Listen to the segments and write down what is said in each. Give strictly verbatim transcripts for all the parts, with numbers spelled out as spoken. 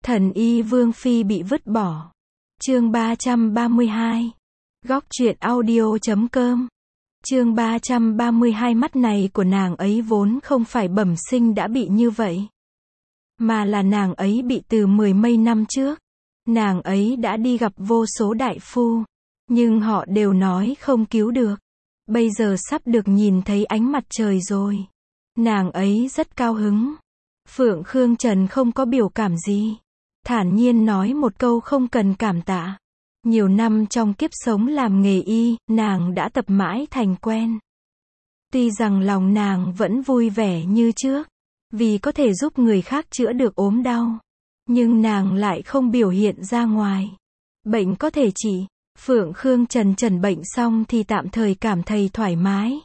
Thần y Vương Phi bị vứt bỏ. Chương ba trăm ba mươi hai. Góc truyện audio chấm com. Chương ba trăm ba mươi hai. Mắt này của nàng ấy vốn không phải bẩm sinh đã bị như vậy, mà là nàng ấy bị từ mười mấy năm trước. Nàng ấy đã đi gặp vô số đại phu, nhưng họ đều nói không cứu được. Bây giờ sắp được nhìn thấy ánh mặt trời rồi. Nàng ấy rất cao hứng. Phượng Khương Trần không có biểu cảm gì, thản nhiên nói một câu không cần cảm tạ. Nhiều năm trong kiếp sống làm nghề y, nàng đã tập mãi thành quen. Tuy rằng lòng nàng vẫn vui vẻ như trước, vì có thể giúp người khác chữa được ốm đau, nhưng nàng lại không biểu hiện ra ngoài. Bệnh có thể trị. Phượng Khương Trần trần bệnh xong thì tạm thời cảm thấy thoải mái.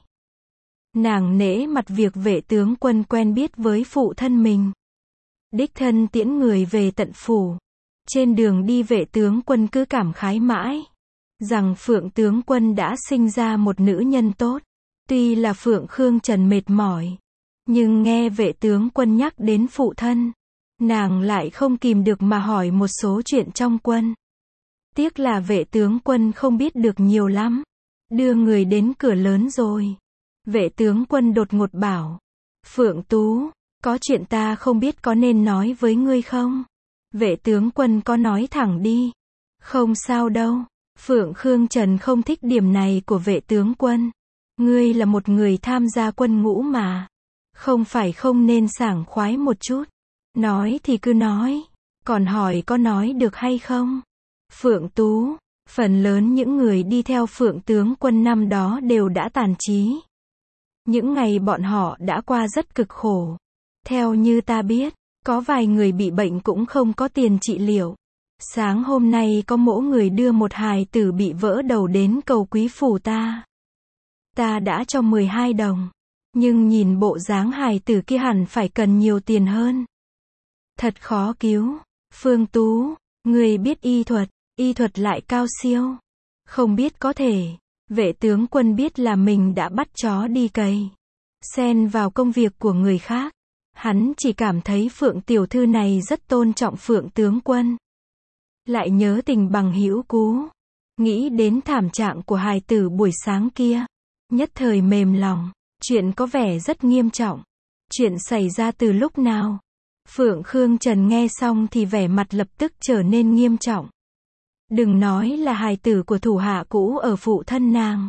Nàng nể mặt việc Vệ tướng quân quen biết với phụ thân mình, đích thân tiễn người về tận phủ. Trên đường đi Vệ tướng quân cứ cảm khái mãi rằng Phượng tướng quân đã sinh ra một nữ nhân tốt. Tuy là Phượng Khương Trần mệt mỏi, nhưng nghe Vệ tướng quân nhắc đến phụ thân, nàng lại không kìm được mà hỏi một số chuyện trong quân. Tiếc là Vệ tướng quân không biết được nhiều lắm. Đưa người đến cửa lớn rồi, Vệ tướng quân đột ngột bảo: Phượng Tú, có chuyện ta không biết có nên nói với ngươi không? Vệ tướng quân có nói thẳng đi. Không sao đâu. Phượng Khương Trần không thích điểm này của Vệ tướng quân. Ngươi là một người tham gia quân ngũ mà, không phải không nên sảng khoái một chút. Nói thì cứ nói, còn hỏi có nói được hay không? Phượng Tú, phần lớn những người đi theo Phượng tướng quân năm đó đều đã tàn trí. Những ngày bọn họ đã qua rất cực khổ. Theo như ta biết, có vài người bị bệnh cũng không có tiền trị liệu. Sáng hôm nay có mỗ người đưa một hài tử bị vỡ đầu đến cầu quý phủ ta. Ta đã cho mười hai đồng, nhưng nhìn bộ dáng hài tử kia hẳn phải cần nhiều tiền hơn. Thật khó cứu. Phương Tú, người biết y thuật, y thuật lại cao siêu. Không biết có thể. Vệ tướng quân biết là mình đã bắt chó đi cày, xen vào công việc của người khác. Hắn chỉ cảm thấy Phượng tiểu thư này rất tôn trọng Phượng tướng quân. Lại nhớ tình bằng hữu cũ, nghĩ đến thảm trạng của hài tử buổi sáng kia, nhất thời mềm lòng. Chuyện có vẻ rất nghiêm trọng. Chuyện xảy ra từ lúc nào? Phượng Khương Trần nghe xong thì vẻ mặt lập tức trở nên nghiêm trọng. Đừng nói là hài tử của thủ hạ cũ ở phụ thân nàng,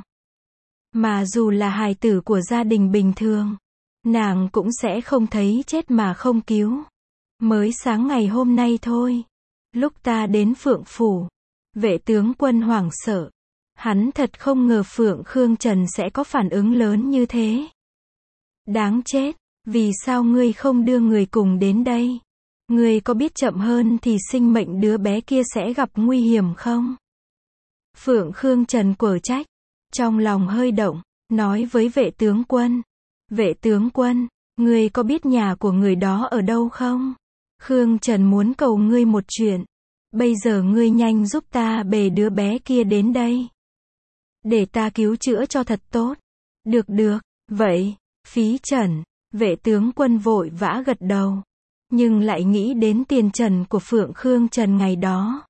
mà dù là hài tử của gia đình bình thường, nàng cũng sẽ không thấy chết mà không cứu. Mới sáng ngày hôm nay thôi, lúc ta đến Phượng phủ, Vệ tướng quân hoảng sợ. Hắn thật không ngờ Phượng Khương Trần sẽ có phản ứng lớn như thế. Đáng chết, vì sao ngươi không đưa người cùng đến đây? Ngươi có biết chậm hơn thì sinh mệnh đứa bé kia sẽ gặp nguy hiểm không? Phượng Khương Trần quở trách, trong lòng hơi động, nói với Vệ tướng quân: Vệ tướng quân, ngươi có biết nhà của người đó ở đâu không? Khương Trần muốn cầu ngươi một chuyện. Bây giờ ngươi nhanh giúp ta bề đứa bé kia đến đây, để ta cứu chữa cho thật tốt. Được được, vậy, phí trần. Vệ tướng quân vội vã gật đầu, nhưng lại nghĩ đến tiền trần của Phượng Khương Trần ngày đó.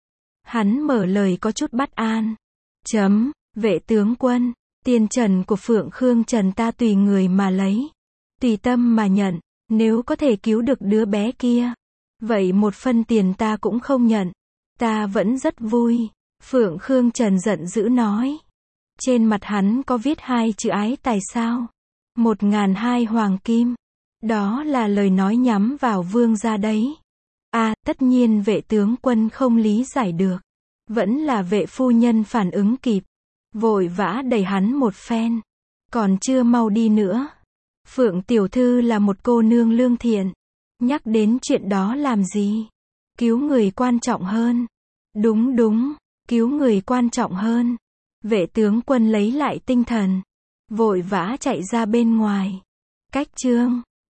Hắn mở lời có chút bất an. Chấm, Vệ tướng quân, tiền trần của Phượng Khương Trần ta tùy người mà lấy, tùy tâm mà nhận. Nếu có thể cứu được đứa bé kia, vậy một phân tiền ta cũng không nhận. Ta vẫn rất vui. Phượng Khương Trần giận dữ nói. Trên mặt hắn có viết hai chữ ái tài sao? Một ngàn hai hoàng kim. Đó là lời nói nhắm vào vương gia đấy. À, tất nhiên Vệ tướng quân không lý giải được. Vẫn là Vệ phu nhân phản ứng kịp, vội vã đẩy hắn một phen. Còn chưa mau đi nữa. Phượng tiểu thư là một cô nương lương thiện, nhắc đến chuyện đó làm gì? Cứu người quan trọng hơn. Đúng đúng, cứu người quan trọng hơn. Vệ tướng quân lấy lại tinh thần, vội vã chạy ra bên ngoài. Cách chương